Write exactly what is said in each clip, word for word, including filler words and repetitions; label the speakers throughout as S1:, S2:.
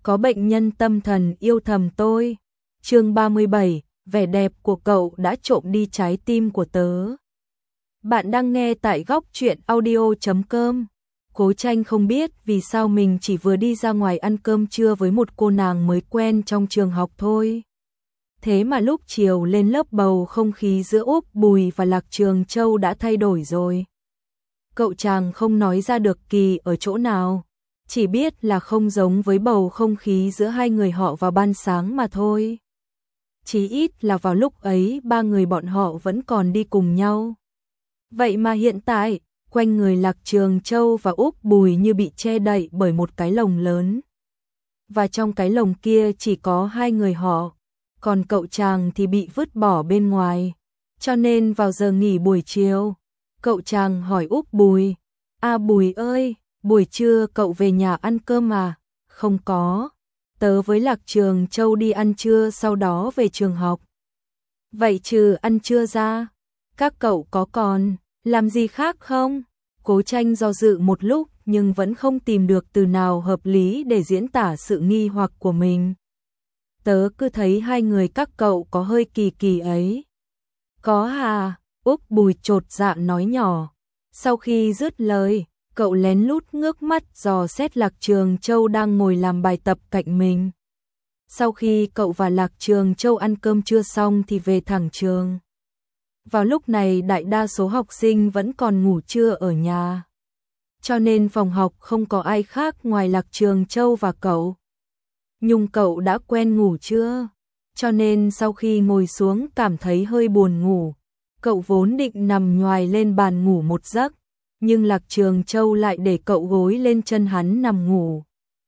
S1: có bệnh nhân tâm thần yêu thầm tôi. Chương ba mươi bảy, vẻ đẹp của cậu đã trộm đi trái tim của tớ. Bạn đang nghe tại góc truyện audio chấm com. Cố Tranh không biết vì sao mình chỉ vừa đi ra ngoài ăn cơm trưa với một cô nàng mới quen trong trường học thôi. Thế mà lúc chiều lên lớp bầu không khí giữa Úc Bùi và Lạc Trường Châu đã thay đổi rồi. Cậu chàng không nói ra được kỳ ở chỗ nào, chỉ biết là không giống với bầu không khí giữa hai người họ vào ban sáng mà thôi. Chí ít là vào lúc ấy ba người bọn họ vẫn còn đi cùng nhau. Vậy mà hiện tại, quanh người Lạc Trường Châu và Úc Bùi như bị che đậy bởi một cái lồng lớn. Và trong cái lồng kia chỉ có hai người họ, còn cậu chàng thì bị vứt bỏ bên ngoài. Cho nên vào giờ nghỉ buổi chiều, cậu chàng hỏi Úc Bùi, "À Bùi ơi, buổi trưa cậu về nhà ăn cơm à?" "Không có, tớ với Lạc Trường Châu đi ăn trưa sau đó về trường học." "Vậy trừ ăn trưa ra, các cậu có còn làm gì khác không?" Cố Tranh do dự một lúc nhưng vẫn không tìm được từ nào hợp lý để diễn tả sự nghi hoặc của mình. "Tớ cứ thấy hai người các cậu có hơi kỳ kỳ ấy." "Có à?" Úc Bùi chột dạ nói nhỏ. Sau khi dứt lời, cậu lén lút ngước mắt dò xét Lạc Trường Châu đang ngồi làm bài tập cạnh mình. Sau khi cậu và Lạc Trường Châu ăn cơm trưa xong thì về thẳng trường. Vào lúc này đại đa số học sinh vẫn còn ngủ trưa ở nhà. Cho nên phòng học không có ai khác ngoài Lạc Trường Châu và cậu. Nhung cậu đã quen ngủ trưa, cho nên sau khi ngồi xuống cảm thấy hơi buồn ngủ. Cậu vốn định nằm nhoài lên bàn ngủ một giấc, nhưng Lạc Trường Châu lại để cậu gối lên chân hắn nằm ngủ.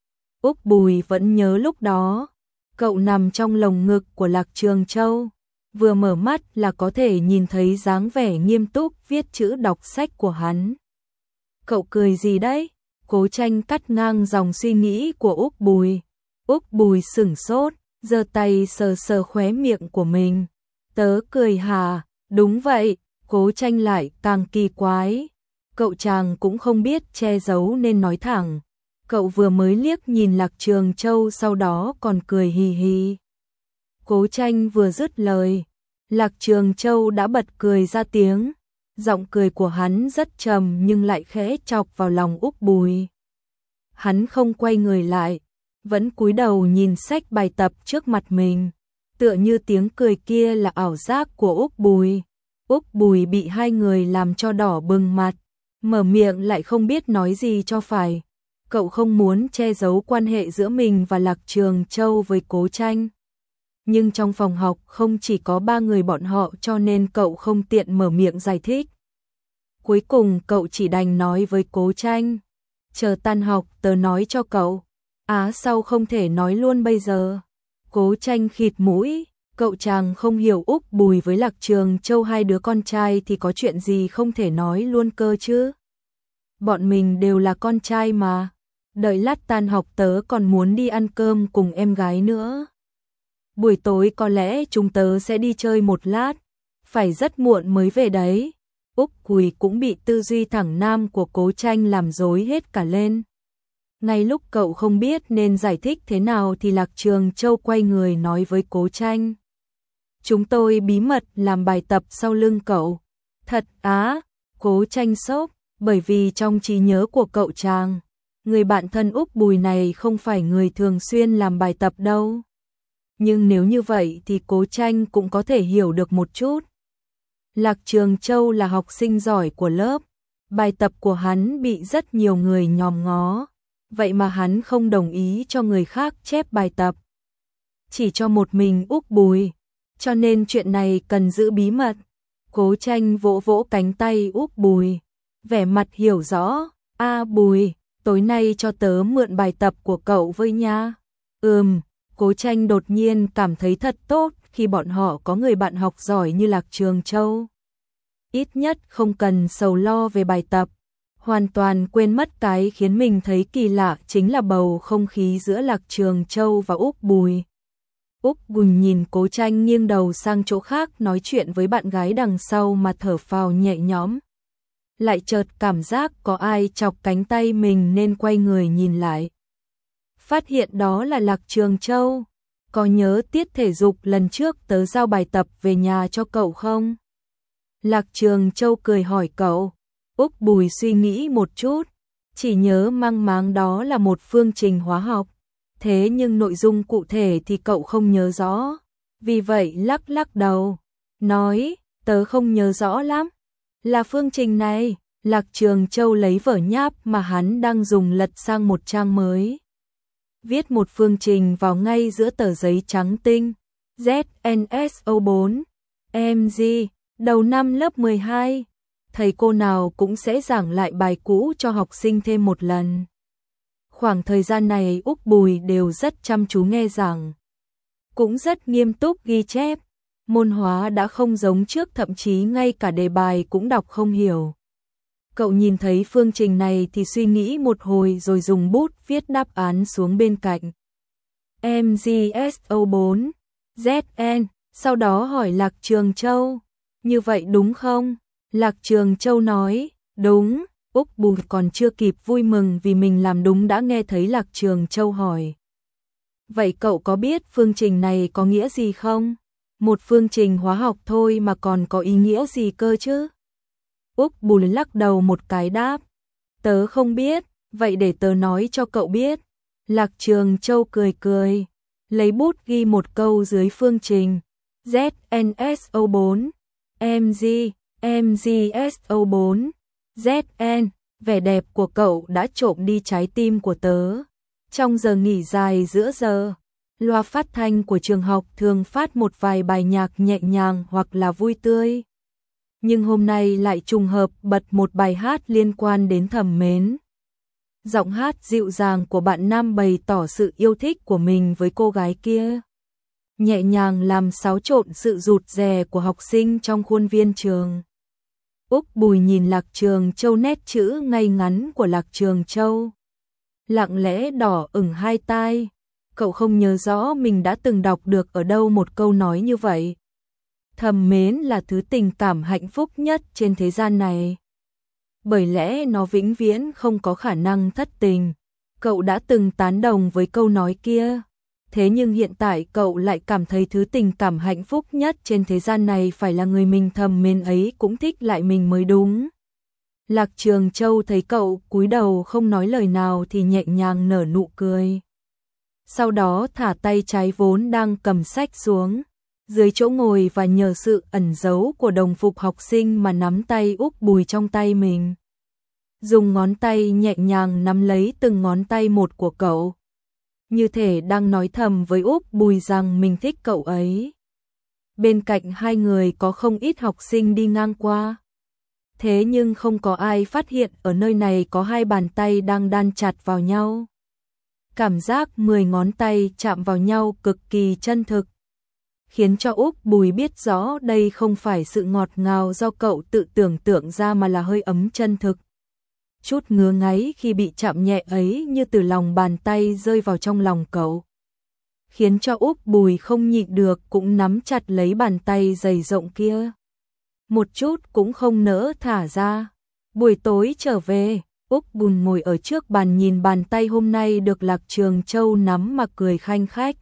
S1: Úc Bùi vẫn nhớ lúc đó, cậu nằm trong lồng ngực của Lạc Trường Châu, vừa mở mắt là có thể nhìn thấy dáng vẻ nghiêm túc viết chữ đọc sách của hắn. "Cậu cười gì đấy?" Cố Tranh cắt ngang dòng suy nghĩ của Úc Bùi. Úc Bùi sửng sốt, giơ tay sờ sờ khóe miệng của mình. "Tớ cười hả?" "Đúng vậy." Cố Tranh lại càng kỳ quái. Cậu chàng cũng không biết che giấu nên nói thẳng. Cậu vừa mới liếc nhìn Lạc Trường Châu sau đó còn cười hì hì. Cố Tranh vừa dứt lời, Lạc Trường Châu đã bật cười ra tiếng. Giọng cười của hắn rất trầm nhưng lại khẽ chọc vào lòng Úc Bùi. Hắn không quay người lại, vẫn cúi đầu nhìn sách bài tập trước mặt mình, tựa như tiếng cười kia là ảo giác của Úc Bùi. Úc Bùi bị hai người làm cho đỏ bừng mặt, mở miệng lại không biết nói gì cho phải. Cậu không muốn che giấu quan hệ giữa mình và Lạc Trường Châu với Cố Tranh. Nhưng trong phòng học không chỉ có ba người bọn họ cho nên cậu không tiện mở miệng giải thích. Cuối cùng cậu chỉ đành nói với Cố Tranh, "Chờ tan học tớ nói cho cậu." "Á sao không thể nói luôn bây giờ?" Cố Tranh khịt mũi, cậu chàng không hiểu Úc Bùi với Lạc Trường Châu hai đứa con trai thì có chuyện gì không thể nói luôn cơ chứ. Bọn mình đều là con trai mà, đợi lát tan học tớ còn muốn đi ăn cơm cùng em gái nữa. Buổi tối có lẽ chúng tớ sẽ đi chơi một lát, phải rất muộn mới về đấy. Úc Bùi cũng bị tư duy thẳng nam của Cố Tranh làm rối hết cả lên. Ngay lúc cậu không biết nên giải thích thế nào thì Lạc Trường Châu quay người nói với Cố Tranh, "Chúng tôi bí mật làm bài tập sau lưng cậu." "Thật á?" Cố Tranh sốc, bởi vì trong trí nhớ của cậu chàng, người bạn thân Úc Bùi này không phải người thường xuyên làm bài tập đâu. Nhưng nếu như vậy thì Cố Tranh cũng có thể hiểu được một chút. Lạc Trường Châu là học sinh giỏi của lớp, bài tập của hắn bị rất nhiều người nhòm ngó, vậy mà hắn không đồng ý cho người khác chép bài tập, chỉ cho một mình Úc Bùi, cho nên chuyện này cần giữ bí mật. Cố Tranh vỗ vỗ cánh tay Úc Bùi, vẻ mặt hiểu rõ, "A Bùi, tối nay cho tớ mượn bài tập của cậu với nha." "Ừm." Cố Tranh đột nhiên cảm thấy thật tốt khi bọn họ có người bạn học giỏi như Lạc Trường Châu. Ít nhất không cần sầu lo về bài tập, hoàn toàn quên mất cái khiến mình thấy kỳ lạ chính là bầu không khí giữa Lạc Trường Châu và Úc Bùi. Úc Bùi nhìn Cố Tranh nghiêng đầu sang chỗ khác nói chuyện với bạn gái đằng sau mà thở phào nhẹ nhõm. Lại chợt cảm giác có ai chọc cánh tay mình nên quay người nhìn lại. phát hiện đó là Lạc Trường Châu. Có nhớ tiết thể dục lần trước tớ giao bài tập về nhà cho cậu không? Lạc Trường Châu cười hỏi cậu. Úc Bùi suy nghĩ một chút, chỉ nhớ mang máng đó là một phương trình hóa học. Thế nhưng nội dung cụ thể thì cậu không nhớ rõ. Vì vậy lắc lắc đầu, nói, tớ không nhớ rõ lắm. Là phương trình này. Lạc Trường Châu lấy vở nháp mà hắn đang dùng lật sang một trang mới. Viết một phương trình vào ngay giữa tờ giấy trắng tinh. Z N S O bốn M G, đầu năm lớp mười hai. Thầy cô nào cũng sẽ giảng lại bài cũ cho học sinh thêm một lần. Khoảng thời gian này Úc Bùi đều rất chăm chú nghe giảng, cũng rất nghiêm túc ghi chép. Môn hóa đã không giống trước, thậm chí ngay cả đề bài cũng đọc không hiểu. Cậu nhìn thấy phương trình này thì suy nghĩ một hồi rồi dùng bút viết đáp án xuống bên cạnh. M G S O bốn Z N, sau đó hỏi Lạc Trường Châu, như vậy đúng không? Lạc Trường Châu nói, đúng. Úc Bùi còn chưa kịp vui mừng vì mình làm đúng đã nghe thấy Lạc Trường Châu hỏi, vậy cậu có biết phương trình này có nghĩa gì không? Một phương trình hóa học thôi mà còn có ý nghĩa gì cơ chứ? Úc Bùi lắc đầu một cái đáp, tớ không biết, vậy để tớ nói cho cậu biết. Lạc Trường Châu cười cười, lấy bút ghi một câu dưới phương trình. Z N S O bốn M G, M G S O bốn Z N, vẻ đẹp của cậu đã trộm đi trái tim của tớ. Trong giờ nghỉ dài giữa giờ, loa phát thanh của trường học thường phát một vài bài nhạc nhẹ nhàng hoặc là vui tươi. Nhưng hôm nay lại trùng hợp bật một bài hát liên quan đến thẩm mến. Giọng hát dịu dàng của bạn nam bày tỏ sự yêu thích của mình với cô gái kia, nhẹ nhàng làm xáo trộn sự rụt rè của học sinh trong khuôn viên trường. Úc Bùi nhìn Lạc Trường Châu, nét chữ ngay ngắn của Lạc Trường Châu lặng lẽ đỏ ửng hai tai. Cậu không nhớ rõ mình đã từng đọc được ở đâu một câu nói như vậy. Thầm mến là thứ tình cảm hạnh phúc nhất trên thế gian này, bởi lẽ nó vĩnh viễn không có khả năng thất tình. Cậu đã từng tán đồng với câu nói kia. Thế nhưng hiện tại cậu lại cảm thấy thứ tình cảm hạnh phúc nhất trên thế gian này phải là người mình thầm mến ấy cũng thích lại mình mới đúng. Lạc Trường Châu thấy cậu cúi đầu không nói lời nào thì nhẹ nhàng nở nụ cười. Sau đó thả tay trái vốn đang cầm sách xuống dưới chỗ ngồi và nhờ sự ẩn giấu của đồng phục học sinh mà nắm tay Úc Bùi trong tay mình. Dùng ngón tay nhẹ nhàng nắm lấy từng ngón tay một của cậu, như thể đang nói thầm với Úc Bùi rằng mình thích cậu ấy. Bên cạnh hai người có không ít học sinh đi ngang qua. Thế nhưng không có ai phát hiện ở nơi này có hai bàn tay đang đan chặt vào nhau. Cảm giác mười ngón tay chạm vào nhau cực kỳ chân thực, khiến cho Úc Bùi biết rõ đây không phải sự ngọt ngào do cậu tự tưởng tượng ra mà là hơi ấm chân thực. Chút ngứa ngáy khi bị chạm nhẹ ấy như từ lòng bàn tay rơi vào trong lòng cậu, khiến cho Úc Bùi không nhịn được cũng nắm chặt lấy bàn tay dày rộng kia, một chút cũng không nỡ thả ra. Buổi tối trở về, Úc Bùi ngồi ở trước bàn nhìn bàn tay hôm nay được Lạc Trường Châu nắm mà cười khanh khách.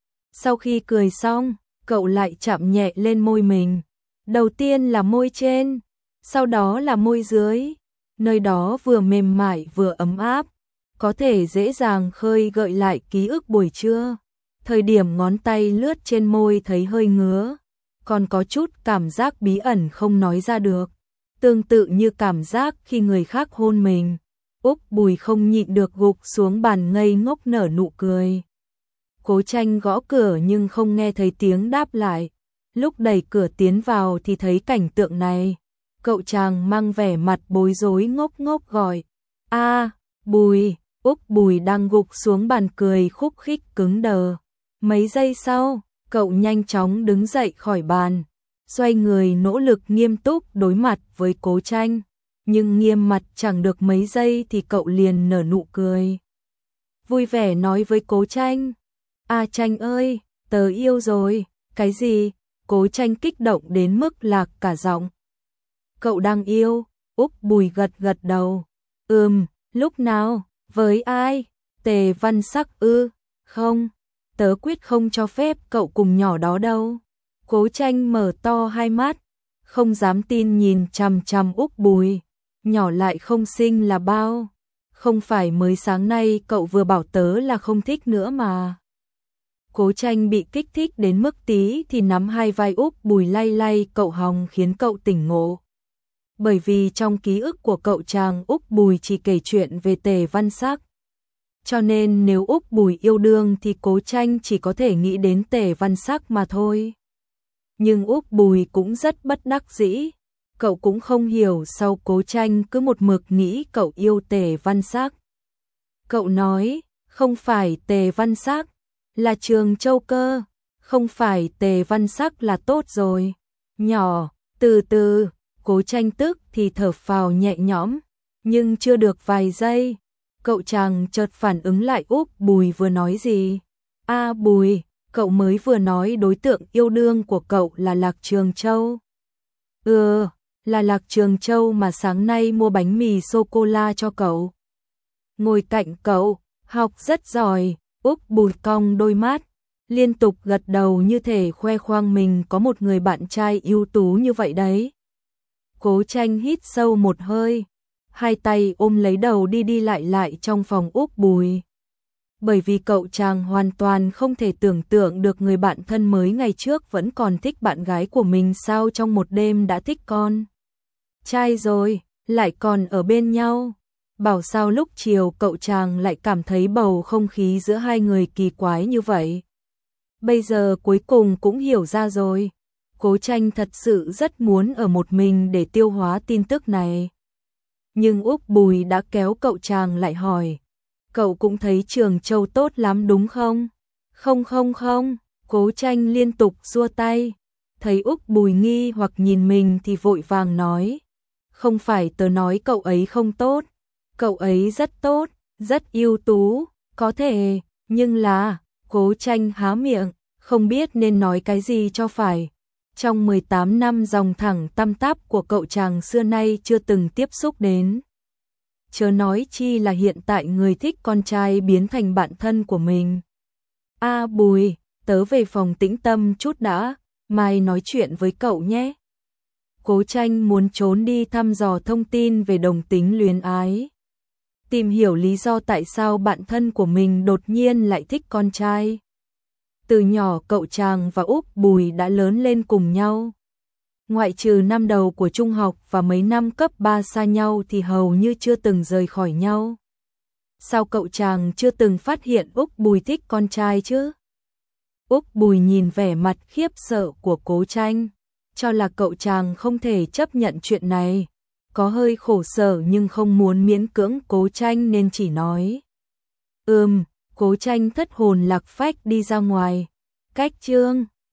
S1: Sau khi cười xong, cậu lại chạm nhẹ lên môi mình. Đầu tiên là môi trên, sau đó là môi dưới. Nơi đó vừa mềm mại vừa ấm áp, có thể dễ dàng khơi gợi lại ký ức buổi trưa. Thời điểm ngón tay lướt trên môi thấy hơi ngứa, còn có chút cảm giác bí ẩn không nói ra được. Tương tự như cảm giác khi người khác hôn mình. Úc Bùi không nhịn được gục xuống bàn ngây ngốc nở nụ cười. Cố Tranh gõ cửa nhưng không nghe thấy tiếng đáp lại. Lúc đẩy cửa tiến vào thì thấy cảnh tượng này. Cậu chàng mang vẻ mặt bối rối ngốc ngốc gọi, a Bùi. Úc Bùi đang gục xuống bàn cười khúc khích cứng đờ. Mấy giây sau, cậu nhanh chóng đứng dậy khỏi bàn, xoay người nỗ lực nghiêm túc đối mặt với Cố Tranh. Nhưng nghiêm mặt chẳng được mấy giây thì cậu liền nở nụ cười, vui vẻ nói với Cố Tranh, a Tranh ơi, tớ yêu rồi. Cái gì? Cố Tranh kích động đến mức lạc cả giọng. Cậu đang yêu? Úc Bùi gật gật đầu. Ừm, lúc nào? Với ai? Tề Văn Sắc ư? Không, tớ quyết không cho phép cậu cùng nhỏ đó đâu. Cố Tranh mở to hai mắt, không dám tin nhìn chằm chằm Úc Bùi. Nhỏ lại không sinh là bao? Không phải mới sáng nay cậu vừa bảo tớ là không thích nữa mà. Cố Tranh bị kích thích đến mức tí thì nắm hai vai Úc Bùi lay lay cậu hòng khiến cậu tỉnh ngộ. Bởi vì trong ký ức của cậu chàng Úc Bùi chỉ kể chuyện về Tề Văn Sắc. Cho nên nếu Úc Bùi yêu đương thì Cố Tranh chỉ có thể nghĩ đến Tề Văn Sắc mà thôi. Nhưng Úc Bùi cũng rất bất đắc dĩ. Cậu cũng không hiểu sao Cố Tranh cứ một mực nghĩ cậu yêu Tề Văn Sắc. Cậu nói, không phải Tề Văn Sắc, là Trường Châu cơ. Không phải Tề Văn Sắc là tốt rồi. Nhỏ, từ từ, Cố Tranh tức thì thở phào nhẹ nhõm. Nhưng chưa được vài giây, cậu chàng chợt phản ứng lại Úc Bùi vừa nói gì. A Bùi, cậu mới vừa nói đối tượng yêu đương của cậu là Lạc Trường Châu. Ừ, là Lạc Trường Châu mà sáng nay mua bánh mì sô-cô-la cho cậu. Ngồi cạnh cậu, học rất giỏi. Úc Bùi cong đôi mắt, liên tục gật đầu như thể khoe khoang mình có một người bạn trai ưu tú như vậy đấy. Cố Tranh hít sâu một hơi, hai tay ôm lấy đầu đi đi lại lại trong phòng Úc Bùi. Bởi vì cậu chàng hoàn toàn không thể tưởng tượng được người bạn thân mới ngày trước vẫn còn thích bạn gái của mình sao trong một đêm đã thích con trai rồi, lại còn ở bên nhau. Bảo sao lúc chiều cậu chàng lại cảm thấy bầu không khí giữa hai người kỳ quái như vậy. Bây giờ cuối cùng cũng hiểu ra rồi. Cố Tranh thật sự rất muốn ở một mình để tiêu hóa tin tức này. Nhưng Úc Bùi đã kéo cậu chàng lại hỏi. Cậu cũng thấy Trường Châu tốt lắm đúng không? Không không không, Cố Tranh liên tục xua tay. Thấy Úc Bùi nghi hoặc nhìn mình thì vội vàng nói. Không phải tớ nói cậu ấy không tốt. Cậu ấy rất tốt, rất ưu tú, có thể, nhưng là, Cố Tranh há miệng, không biết nên nói cái gì cho phải. Trong mười tám năm dòng thẳng tăm tắp của cậu chàng xưa nay chưa từng tiếp xúc đến. Chớ nói chi là hiện tại người thích con trai biến thành bạn thân của mình. A Bùi, tớ về phòng tĩnh tâm chút đã, mai nói chuyện với cậu nhé. Cố Tranh muốn trốn đi thăm dò thông tin về đồng tính luyến ái. Tìm hiểu lý do tại sao bạn thân của mình đột nhiên lại thích con trai. Từ nhỏ cậu chàng và Úc Bùi đã lớn lên cùng nhau. Ngoại trừ năm đầu của trung học và mấy năm cấp ba xa nhau thì hầu như chưa từng rời khỏi nhau. Sao cậu chàng chưa từng phát hiện Úc Bùi thích con trai chứ? Úc Bùi nhìn vẻ mặt khiếp sợ của Cố Tranh, cho là cậu chàng không thể chấp nhận chuyện này. Có hơi khổ sở nhưng không muốn miễn cưỡng Cố Tranh nên chỉ nói. Ừm, Cố Tranh thất hồn lạc phách đi ra ngoài. Cách chương